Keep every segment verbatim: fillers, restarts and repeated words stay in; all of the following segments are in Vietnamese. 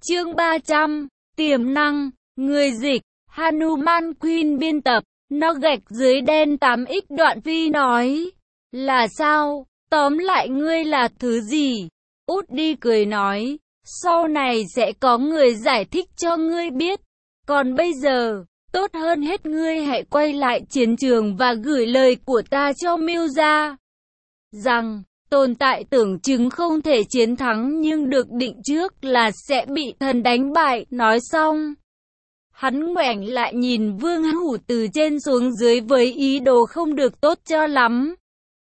Chương ba trăm, tiềm năng, người dịch, Hanuman Queen biên tập, nó gạch dưới đen tám x Đoạn Phi nói. Là sao? Tóm lại ngươi là thứ gì? Út đi cười nói, sau này sẽ có người giải thích cho ngươi biết. Còn bây giờ, tốt hơn hết ngươi hãy quay lại chiến trường và gửi lời của ta cho Miêu gia. Rằng, tồn tại tưởng chừng không thể chiến thắng nhưng được định trước là sẽ bị thần đánh bại. Nói xong, hắn ngoảnh lại nhìn Vương Hủ từ trên xuống dưới với ý đồ không được tốt cho lắm.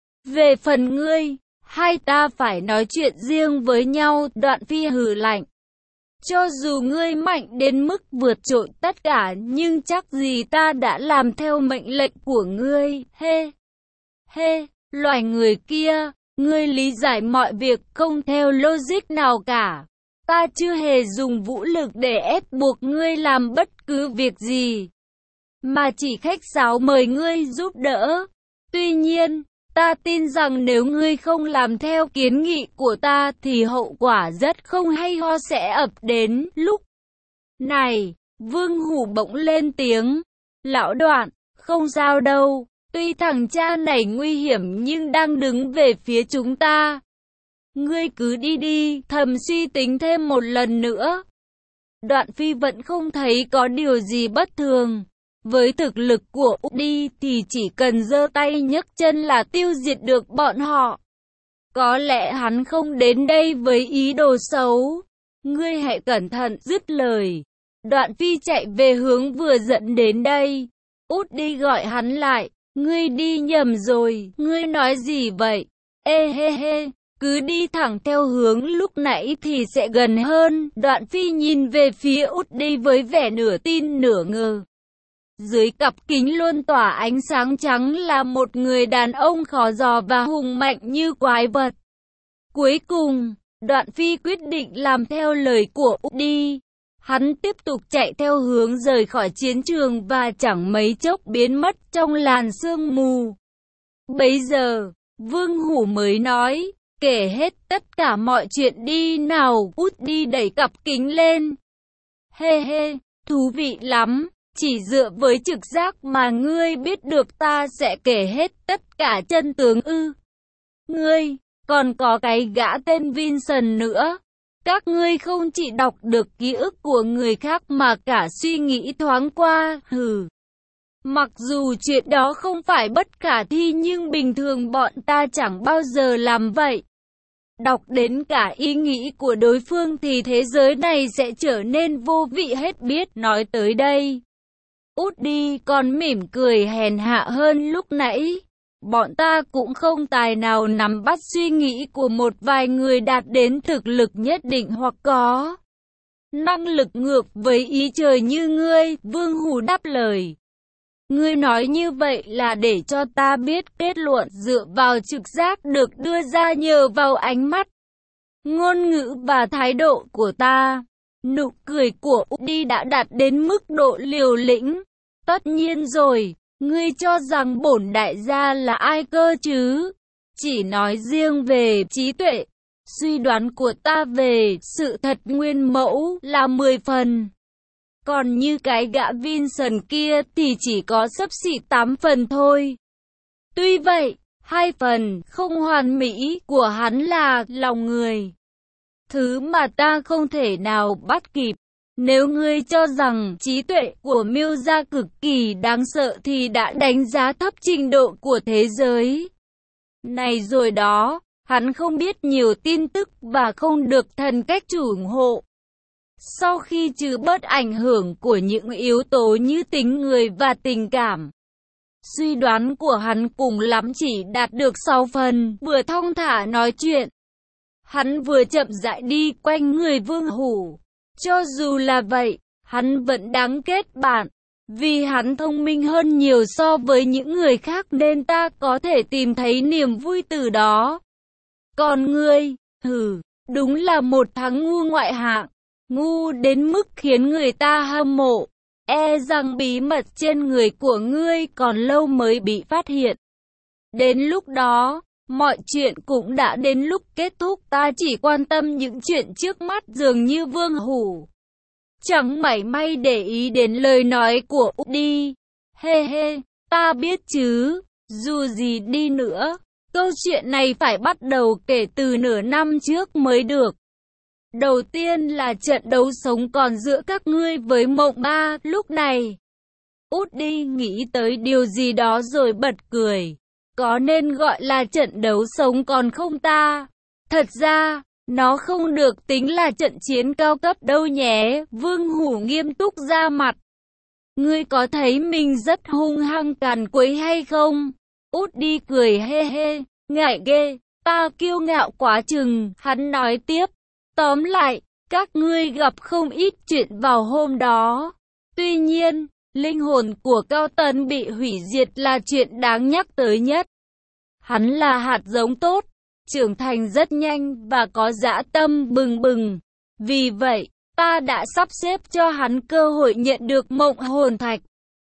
Về phần ngươi, hai ta phải nói chuyện riêng với nhau. Đoạn Phi hừ lạnh. Cho dù ngươi mạnh đến mức vượt trội tất cả nhưng chắc gì ta đã làm theo mệnh lệnh của ngươi. Hê, hê, loài người kia, ngươi lý giải mọi việc không theo logic nào cả. Ta chưa hề dùng vũ lực để ép buộc ngươi làm bất cứ việc gì, mà chỉ khách sáo mời ngươi giúp đỡ. Tuy nhiên, ta tin rằng nếu ngươi không làm theo kiến nghị của ta thì hậu quả rất không hay ho sẽ ập đến. Lúc này, Vương Hủ bỗng lên tiếng. Lão Đoạn, không sao đâu. Tuy thằng cha này nguy hiểm nhưng đang đứng về phía chúng ta. Ngươi cứ đi đi, thầm suy tính thêm một lần nữa. Đoạn Phi vẫn không thấy có điều gì bất thường. Với thực lực của Udi thì chỉ cần giơ tay nhấc chân là tiêu diệt được bọn họ. Có lẽ hắn không đến đây với ý đồ xấu. Ngươi hãy cẩn thận. Dứt lời, Đoạn Phi chạy về hướng vừa dẫn đến đây. Udi gọi hắn lại. Ngươi đi nhầm rồi, ngươi nói gì vậy? Ê hê hê, cứ đi thẳng theo hướng lúc nãy thì sẽ gần hơn. Đoạn Phi nhìn về phía Udi với vẻ nửa tin nửa ngờ. Dưới cặp kính luôn tỏa ánh sáng trắng là một người đàn ông khó dò và hùng mạnh như quái vật. Cuối cùng, Đoạn Phi quyết định làm theo lời của Udi. Hắn tiếp tục chạy theo hướng rời khỏi chiến trường và chẳng mấy chốc biến mất trong làn sương mù. Bấy giờ, Vương Hủ mới nói, kể hết tất cả mọi chuyện đi nào. Udi đẩy cặp kính lên. Hê hê, thú vị lắm. Chỉ dựa với trực giác mà ngươi biết được ta sẽ kể hết tất cả chân tướng ư? Ngươi, còn có cái gã tên Vincent nữa. Các ngươi không chỉ đọc được ký ức của người khác mà cả suy nghĩ thoáng qua. Hừ. Mặc dù chuyện đó không phải bất khả thi nhưng bình thường bọn ta chẳng bao giờ làm vậy. Đọc đến cả ý nghĩ của đối phương thì thế giới này sẽ trở nên vô vị hết. Biết nói tới đây, Udi còn mỉm cười hèn hạ hơn lúc nãy. Bọn ta cũng không tài nào nắm bắt suy nghĩ của một vài người đạt đến thực lực nhất định hoặc có năng lực ngược với ý trời như ngươi. Vương Hủ đáp lời. Ngươi nói như vậy là để cho ta biết kết luận dựa vào trực giác được đưa ra nhờ vào ánh mắt, ngôn ngữ và thái độ của ta. Nụ cười của Udi đã đạt đến mức độ liều lĩnh. Tất nhiên rồi, ngươi cho rằng bổn đại gia là ai cơ chứ? Chỉ nói riêng về trí tuệ, suy đoán của ta về sự thật nguyên mẫu là mười phần. Còn như cái gã Vincent kia thì chỉ có xấp xỉ tám phần thôi. Tuy vậy, hai phần không hoàn mỹ của hắn là lòng người, thứ mà ta không thể nào bắt kịp. Nếu ngươi cho rằng trí tuệ của Miêu gia cực kỳ đáng sợ thì đã đánh giá thấp trình độ của thế giới này rồi đó. Hắn không biết nhiều tin tức và không được thần cách chủ ủng hộ. Sau khi trừ bớt ảnh hưởng của những yếu tố như tính người và tình cảm, suy đoán của hắn cùng lắm chỉ đạt được sáu phần. Vừa thong thả nói chuyện, hắn vừa chậm rãi đi quanh người Vương Hủ. Cho dù là vậy, hắn vẫn đáng kết bạn. Vì hắn thông minh hơn nhiều so với những người khác nên ta có thể tìm thấy niềm vui từ đó. Còn ngươi, hừ, đúng là một thằng ngu ngoại hạng. Ngu đến mức khiến người ta hâm mộ. E rằng bí mật trên người của ngươi còn lâu mới bị phát hiện. Đến lúc đó, Mọi chuyện cũng đã đến lúc kết thúc, ta chỉ quan tâm những chuyện trước mắt. Dường như Vương Hủ chẳng mảy may để ý đến lời nói của Udi. Hê hê, ta biết chứ, dù gì đi nữa, câu chuyện này phải bắt đầu kể từ nửa năm trước mới được. Đầu tiên là trận đấu sống còn giữa các ngươi với Mộng Ba. Lúc này, Udi nghĩ tới điều gì đó rồi bật cười. Có nên gọi là trận đấu sống còn không ta? Thật ra, nó không được tính là trận chiến cao cấp đâu nhé. Vương Hủ nghiêm túc ra mặt. Ngươi có thấy mình rất hung hăng càn quấy hay không? Udi cười hê hê, ngại ghê, ta kiêu ngạo quá chừng. Hắn nói tiếp, tóm lại, các ngươi gặp không ít chuyện vào hôm đó. Tuy nhiên, linh hồn của Cao Tấn bị hủy diệt là chuyện đáng nhắc tới nhất. Hắn là hạt giống tốt, trưởng thành rất nhanh và có dã tâm bừng bừng. Vì vậy, ta đã sắp xếp cho hắn cơ hội nhận được Mộng Hồn Thạch.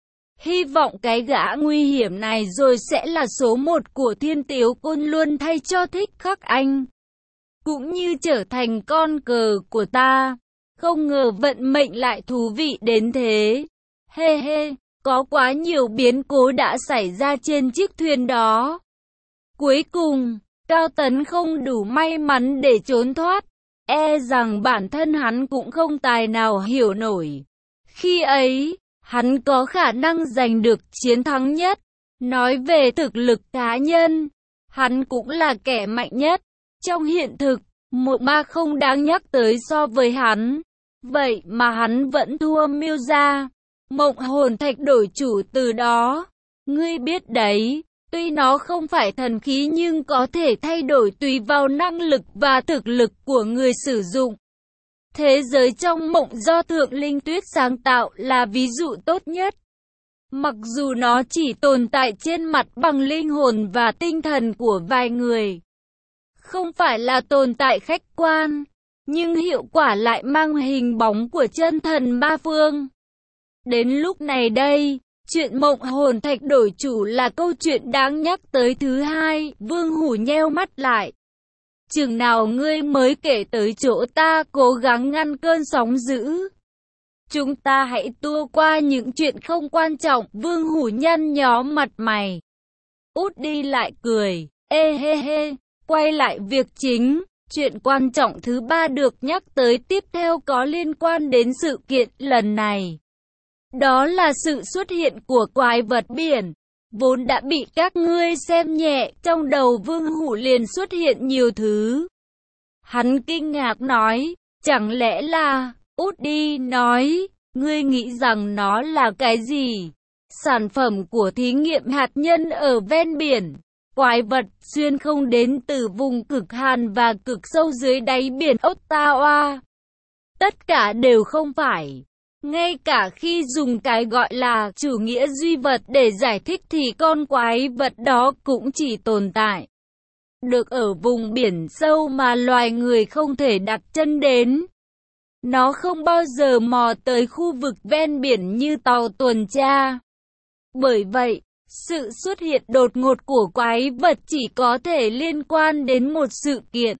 Hy vọng cái gã nguy hiểm này rồi sẽ là số một của Thiên Tiếu Côn Luân thay cho Thích Khắc Anh, cũng như trở thành con cờ của ta. Không ngờ vận mệnh lại thú vị đến thế. Hê hê, có quá nhiều biến cố đã xảy ra trên chiếc thuyền đó. Cuối cùng, Cao Tấn không đủ may mắn để trốn thoát. E rằng bản thân hắn cũng không tài nào hiểu nổi. Khi ấy, hắn có khả năng giành được chiến thắng nhất. Nói về thực lực cá nhân, hắn cũng là kẻ mạnh nhất. Trong hiện thực, Mộng Ba không đáng nhắc tới so với hắn. Vậy mà hắn vẫn thua Miêu gia. Mộng Hồn Thạch đổi chủ từ đó. Ngươi biết đấy, tuy nó không phải thần khí nhưng có thể thay đổi tùy vào năng lực và thực lực của người sử dụng. Thế giới trong mộng do Thượng Linh Tuyết sáng tạo là ví dụ tốt nhất. Mặc dù nó chỉ tồn tại trên mặt bằng linh hồn và tinh thần của vài người, không phải là tồn tại khách quan, nhưng hiệu quả lại mang hình bóng của chân thần ba phương. Đến lúc này đây, chuyện Mộng Hồn Thạch đổi chủ là câu chuyện đáng nhắc tới thứ hai. Vương Hủ nheo mắt lại. Chừng nào ngươi mới kể tới chỗ ta cố gắng ngăn cơn sóng dữ? Chúng ta hãy tua qua những chuyện không quan trọng. Vương Hủ nhăn nhó mặt mày. Udi lại cười. Ê hê hê, quay lại việc chính. Chuyện quan trọng thứ ba được nhắc tới tiếp theo có liên quan đến sự kiện lần này. Đó là sự xuất hiện của quái vật biển, vốn đã bị các ngươi xem nhẹ. Trong đầu Vương Hủ liền xuất hiện nhiều thứ. Hắn kinh ngạc nói, chẳng lẽ là... Udi nói, ngươi nghĩ rằng nó là cái gì? Sản phẩm của thí nghiệm hạt nhân ở ven biển. Quái vật xuyên không đến từ vùng cực hàn và cực sâu dưới đáy biển Ottawa. Tất cả đều không phải. Ngay cả khi dùng cái gọi là chủ nghĩa duy vật để giải thích thì con quái vật đó cũng chỉ tồn tại được ở vùng biển sâu mà loài người không thể đặt chân đến. Nó không bao giờ mò tới khu vực ven biển như tàu tuần tra. Bởi vậy, sự xuất hiện đột ngột của quái vật chỉ có thể liên quan đến một sự kiện.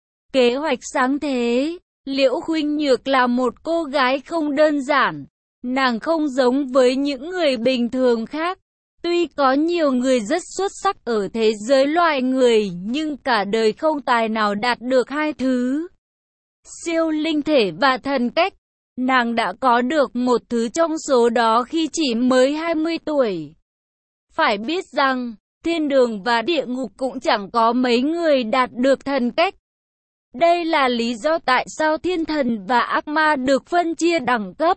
Kế hoạch sáng thế. Liễu Khuynh Nhược là một cô gái không đơn giản. Nàng không giống với những người bình thường khác. Tuy có nhiều người rất xuất sắc ở thế giới loài người, nhưng cả đời không tài nào đạt được hai thứ: siêu linh thể và thần cách. Nàng đã có được một thứ trong số đó khi chỉ mới hai mươi tuổi. Phải biết rằng, thiên đường và địa ngục cũng chẳng có mấy người đạt được thần cách. Đây là lý do tại sao thiên thần và ác ma được phân chia đẳng cấp.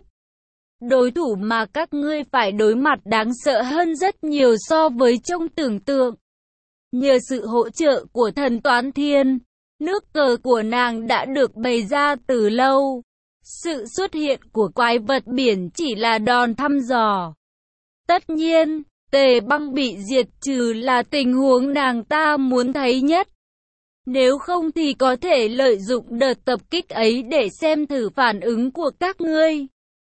Đối thủ mà các ngươi phải đối mặt đáng sợ hơn rất nhiều so với trong tưởng tượng. Nhờ sự hỗ trợ của thần Toán Thiên, nước cờ của nàng đã được bày ra từ lâu. Sự xuất hiện của quái vật biển chỉ là đòn thăm dò. Tất nhiên, Tề Băng bị diệt trừ là tình huống nàng ta muốn thấy nhất. Nếu không thì có thể lợi dụng đợt tập kích ấy để xem thử phản ứng của các ngươi.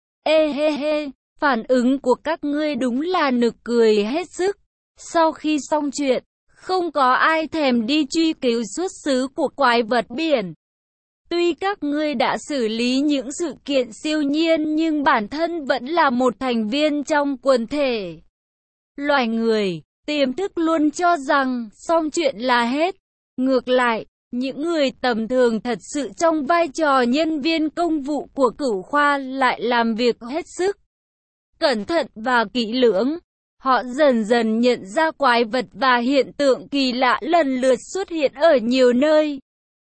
Ê hê hê, phản ứng của các ngươi đúng là nực cười hết sức. Sau khi xong chuyện, Không có ai thèm đi truy cứu xuất xứ của quái vật biển. Tuy các ngươi đã xử lý những sự kiện siêu nhiên nhưng bản thân vẫn là một thành viên trong quần thể. Loài người, tiềm thức luôn cho rằng xong chuyện là hết. Ngược lại, những người tầm thường thật sự trong vai trò nhân viên công vụ của Cửu Khoa lại làm việc hết sức cẩn thận và kỹ lưỡng. Họ dần dần nhận ra quái vật và hiện tượng kỳ lạ lần lượt xuất hiện ở nhiều nơi.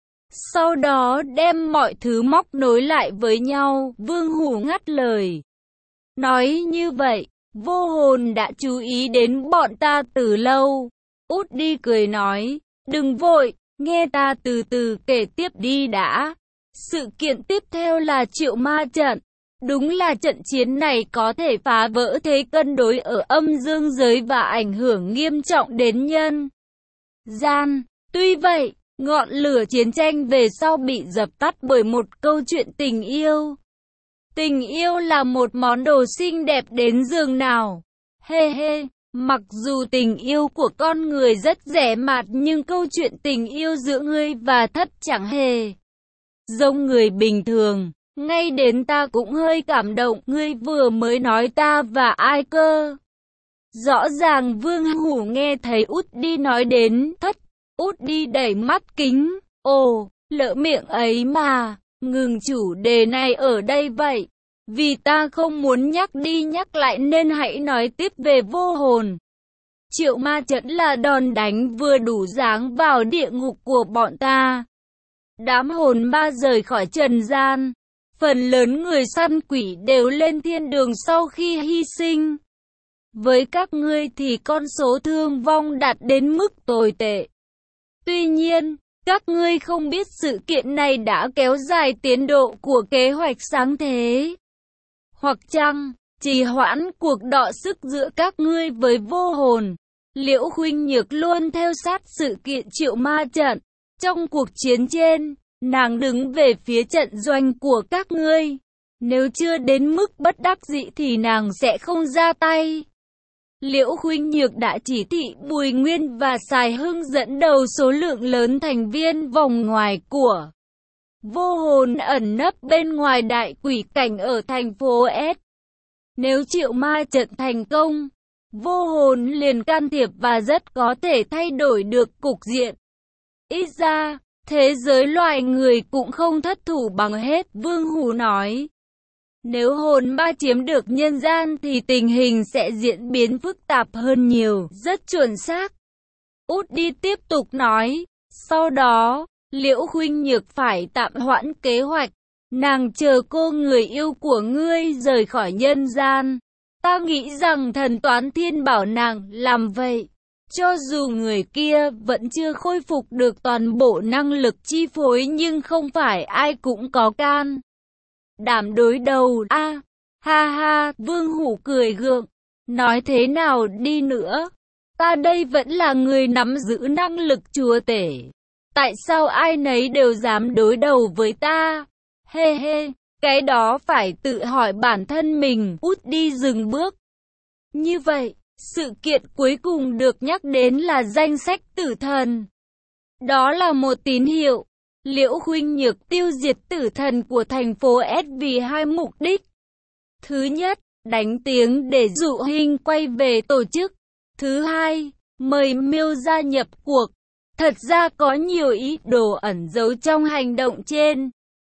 Sau đó đem mọi thứ móc nối lại với nhau, Vương Hủ ngắt lời. Nói như vậy, vô hồn đã chú ý đến bọn ta từ lâu. Út đi cười nói, đừng vội, nghe ta từ từ kể tiếp đi đã. Sự kiện tiếp theo là Triệu Ma Trận. Đúng là trận chiến này có thể phá vỡ thế cân đối ở âm dương giới và ảnh hưởng nghiêm trọng đến nhân gian. Tuy vậy, ngọn lửa chiến tranh về sau bị dập tắt bởi một câu chuyện tình yêu. Tình yêu là một món đồ xinh đẹp đến giường nào. Hê hê, mặc dù tình yêu của con người rất rẻ mạt nhưng câu chuyện tình yêu giữa ngươi và thất chẳng hề giống người bình thường. Ngay đến ta cũng hơi cảm động, ngươi vừa mới nói ta và ai cơ? Rõ ràng Vương Hủ nghe thấy Út đi nói đến thất. Út đi đẩy mắt kính, ồ, lỡ miệng ấy mà, ngừng chủ đề này ở đây vậy. Vì ta không muốn nhắc đi nhắc lại nên hãy nói tiếp về vô hồn. Triệu Ma Trận là đòn đánh vừa đủ giáng vào địa ngục của bọn ta. Đám hồn ma rời khỏi trần gian. Phần lớn người săn quỷ đều lên thiên đường sau khi hy sinh. Với các ngươi thì con số thương vong đạt đến mức tồi tệ. Tuy nhiên, các ngươi không biết sự kiện này đã kéo dài tiến độ của kế hoạch sáng thế. Hoặc chăng, trì hoãn cuộc đọ sức giữa các ngươi với vô hồn. Liễu Khuynh Nhược luôn theo sát sự kiện Triệu Ma Trận. Trong cuộc chiến trên, nàng đứng về phía trận doanh của các ngươi. Nếu chưa đến mức bất đắc dĩ thì nàng sẽ không ra tay. Liễu Khuynh Nhược đã chỉ thị Bùi Nguyên và Sài Hưng dẫn đầu số lượng lớn thành viên vòng ngoài của vô hồn ẩn nấp bên ngoài đại quỷ cảnh ở thành phố S. Nếu Triệu Ma Trận thành công, vô hồn liền can thiệp và rất có thể thay đổi được cục diện. Ít ra, thế giới loài người cũng không thất thủ bằng hết, Vương Hủ nói. Nếu hồn ma chiếm được nhân gian thì tình hình sẽ diễn biến phức tạp hơn nhiều, rất chuẩn xác. Út đi tiếp tục nói, sau đó, Liễu Khuynh Nhược phải tạm hoãn kế hoạch, nàng chờ cô người yêu của ngươi rời khỏi nhân gian. Ta nghĩ rằng thần toán thiên bảo nàng làm vậy. Cho dù người kia vẫn chưa khôi phục được toàn bộ năng lực chi phối nhưng không phải ai cũng có can đảm đối đầu. A, à, ha ha, Vương Hủ cười gượng, nói thế nào đi nữa, ta đây vẫn là người nắm giữ năng lực chúa tể. Tại sao ai nấy đều dám đối đầu với ta? Hê hê, cái đó phải tự hỏi bản thân mình. Út đi dừng bước. Như vậy, sự kiện cuối cùng được nhắc đến là danh sách tử thần. Đó là một tín hiệu. Liễu Khuynh Nhược tiêu diệt tử thần của thành phố S vì hai mục đích. Thứ nhất, đánh tiếng để dụ Hình quay về tổ chức. Thứ hai, mời Miêu gia nhập cuộc. Thật ra có nhiều ý đồ ẩn giấu trong hành động trên.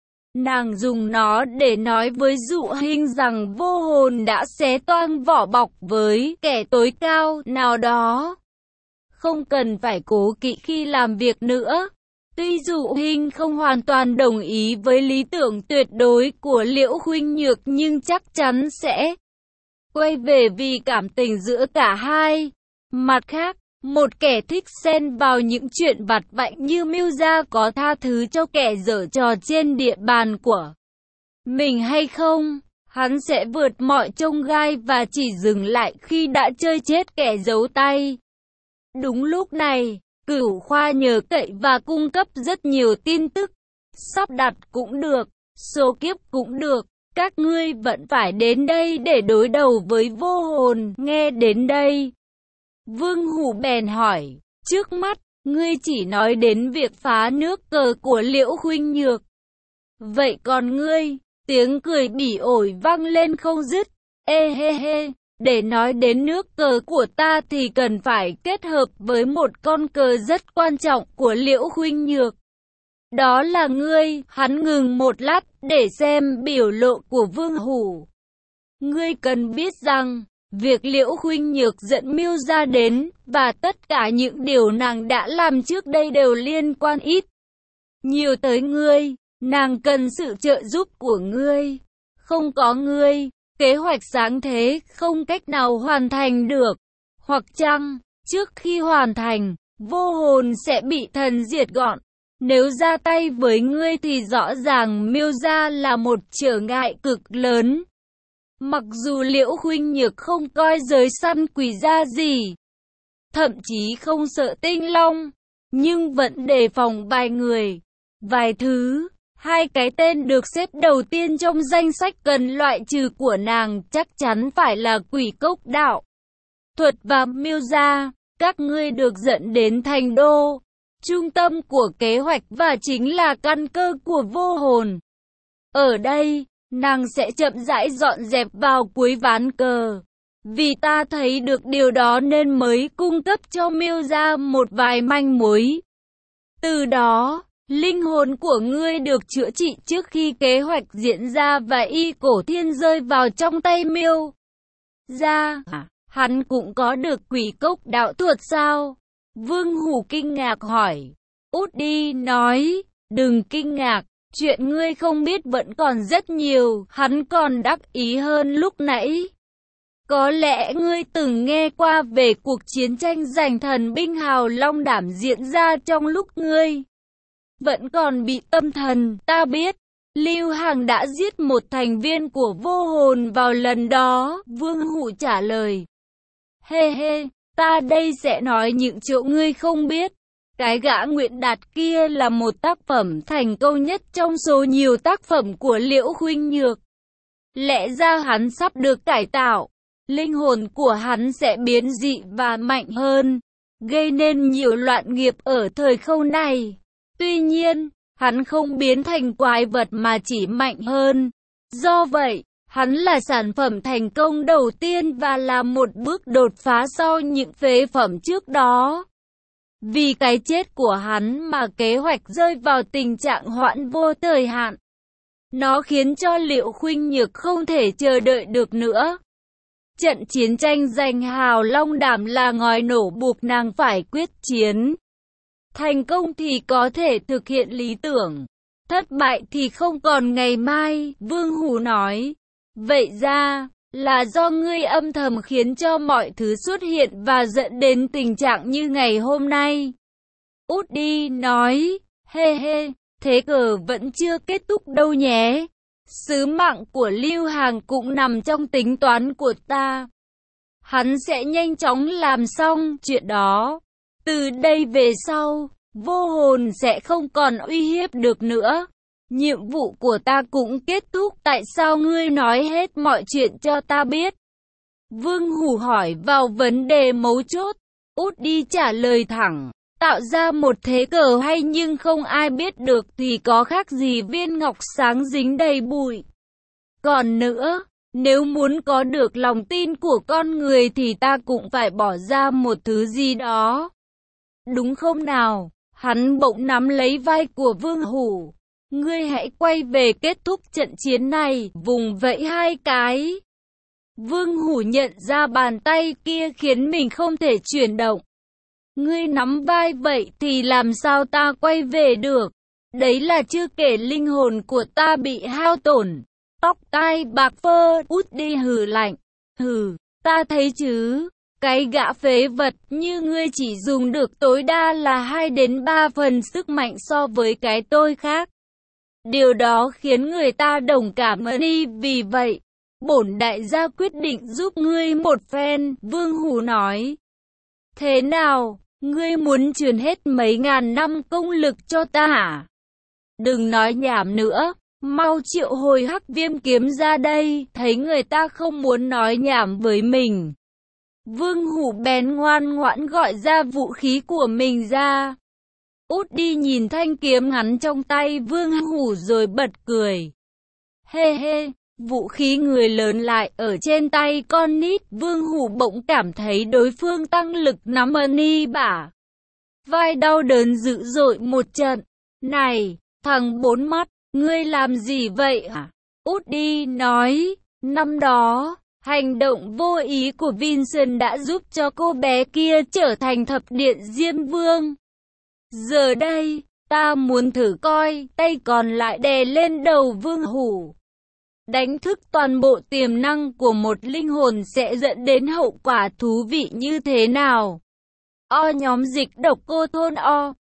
Nàng dùng nó để nói với Dụ Hình rằng vô hồn đã xé toang vỏ bọc với kẻ tối cao nào đó. Không cần phải cố kỵ khi làm việc nữa. Tuy Dụ Hình không hoàn toàn đồng ý với lý tưởng tuyệt đối của Liễu Khuynh Nhược nhưng chắc chắn sẽ quay về vì cảm tình giữa cả hai. Mặt khác, một kẻ thích xen vào những chuyện vặt vãnh như Miêu gia có tha thứ cho kẻ giở trò trên địa bàn của mình hay không? Hắn sẽ vượt mọi chông gai và chỉ dừng lại khi đã chơi chết kẻ giấu tay. Đúng lúc này, Cửu Khoa nhờ cậy và cung cấp rất nhiều tin tức. Sắp đặt cũng được, số kiếp cũng được. Các ngươi vẫn phải đến đây để đối đầu với vô hồn. Nghe đến đây, Vương Hủ bèn hỏi, Trước mắt, ngươi chỉ nói đến việc phá nước cờ của Liễu Khuynh Nhược. Vậy còn ngươi? Tiếng cười bỉ ổi vang lên không dứt. Ê hê hê, để nói đến nước cờ của ta thì cần phải kết hợp với một con cờ rất quan trọng của Liễu Khuynh Nhược. Đó là ngươi. Hắn ngừng một lát để xem biểu lộ của Vương Hủ. Ngươi cần biết rằng, việc Liễu Khuynh Nhược dẫn Miêu Gia đến, và tất cả những điều nàng đã làm trước đây đều liên quan ít nhiều tới ngươi. Nàng cần sự trợ giúp của ngươi. Không có ngươi, kế hoạch sáng thế không cách nào hoàn thành được. Hoặc chăng, trước khi hoàn thành, vô hồn sẽ bị thần diệt gọn. Nếu ra tay với ngươi thì rõ ràng Miêu Gia là một trở ngại cực lớn. Mặc dù Liễu Khuynh Nhược không coi giới săn quỷ ra gì, thậm chí không sợ Tinh Long, nhưng vẫn đề phòng vài người, vài thứ. Hai cái tên được xếp đầu tiên trong danh sách cần loại trừ của nàng chắc chắn phải là Quỷ Cốc Đạo Thuật và Miêu Gia. Các ngươi được dẫn đến Thành Đô, trung tâm của kế hoạch và chính là căn cơ của vô hồn. Ở đây, nàng sẽ chậm rãi dọn dẹp vào cuối ván cờ. Vì ta thấy được điều đó nên mới cung cấp cho Miêu Gia một vài manh mối. Từ đó, linh hồn của ngươi được chữa trị trước khi kế hoạch diễn ra và Y Cổ Thiên rơi vào trong tay Miêu Gia. Hắn cũng có được Quỷ Cốc Đạo Thuật sao? Vương Hủ kinh ngạc hỏi. Út đi nói, đừng kinh ngạc, chuyện ngươi không biết vẫn còn rất nhiều. Hắn còn đắc ý hơn lúc nãy. Có lẽ ngươi từng nghe qua về cuộc chiến tranh giành thần binh Hào Long Đảm diễn ra trong lúc ngươi vẫn còn bị tâm thần. Ta biết, Lưu Hằng đã giết một thành viên của vô hồn vào lần đó. Vương Hủ trả lời. Hê hê, ta đây sẽ nói những chỗ ngươi không biết. Cái gã Nguyện Đạt kia là một tác phẩm thành công nhất trong số nhiều tác phẩm của Liễu Khuynh Nhược. Lẽ ra hắn sắp được cải tạo. Linh hồn của hắn sẽ biến dị và mạnh hơn, gây nên nhiều loạn nghiệp ở thời khâu này. Tuy nhiên, hắn không biến thành quái vật mà chỉ mạnh hơn. Do vậy, hắn là sản phẩm thành công đầu tiên và là một bước đột phá sau những phế phẩm trước đó. Vì cái chết của hắn mà kế hoạch rơi vào tình trạng hoãn vô thời hạn. Nó khiến cho Liễu Khuynh Nhược không thể chờ đợi được nữa. Trận chiến tranh giành Hào Long Đảm là ngòi nổ buộc nàng phải quyết chiến. Thành công thì có thể thực hiện lý tưởng, thất bại thì không còn ngày mai. Vương Hủ nói. Vậy ra, là do ngươi âm thầm khiến cho mọi thứ xuất hiện và dẫn đến tình trạng như ngày hôm nay. Út đi nói. Hê hê, thế cờ vẫn chưa kết thúc đâu nhé. Sứ mạng của Lưu Hằng cũng nằm trong tính toán của ta. Hắn sẽ nhanh chóng làm xong chuyện đó. Từ đây về sau, vô hồn sẽ không còn uy hiếp được nữa. Nhiệm vụ của ta cũng kết thúc. Tại sao ngươi nói hết mọi chuyện cho ta biết? Vương Hủ hỏi vào vấn đề mấu chốt. Út đi trả lời thẳng. Tạo ra một thế cờ hay nhưng không ai biết được thì có khác gì viên ngọc sáng dính đầy bụi. Còn nữa, nếu muốn có được lòng tin của con người thì ta cũng phải bỏ ra một thứ gì đó. Đúng không nào? Hắn bỗng nắm lấy vai của Vương Hủ. Ngươi hãy quay về kết thúc trận chiến này, vùng vẫy hai cái. Vương Hủ nhận ra bàn tay kia khiến mình không thể chuyển động. Ngươi nắm vai vậy thì làm sao ta quay về được? Đấy là chưa kể linh hồn của ta bị hao tổn. Tóc tai bạc phơ. Út đi hừ lạnh. Hừ, ta thấy chứ. Cái gã phế vật như ngươi chỉ dùng được tối đa là hai đến ba phần sức mạnh so với cái tôi khác. Điều đó khiến người ta đồng cảm đi. Vì vậy, bổn đại gia quyết định giúp ngươi một phen. Vương Hủ nói. Thế nào, ngươi muốn truyền hết mấy ngàn năm công lực cho ta hả? Đừng nói nhảm nữa, mau triệu hồi Hắc Viêm kiếm ra đây. Thấy người ta không muốn nói nhảm với mình, Vương Hủ bèn ngoan ngoãn gọi ra vũ khí của mình ra. Út đi nhìn thanh kiếm ngắn trong tay Vương Hủ rồi bật cười. Hê hê, vũ khí người lớn lại ở trên tay con nít. Vương Hủ bỗng cảm thấy đối phương tăng lực nắm ni bả vai đau đớn dữ dội một trận. Này, thằng bốn mắt, ngươi làm gì vậy hả? Út đi nói, năm đó, hành động vô ý của Vincent đã giúp cho cô bé kia trở thành thập điện Diêm Vương. Giờ đây, ta muốn thử coi, tay còn lại đè lên đầu Vương Hủ. Đánh thức toàn bộ tiềm năng của một linh hồn sẽ dẫn đến hậu quả thú vị như thế nào? O nhóm dịch độc cô thôn O.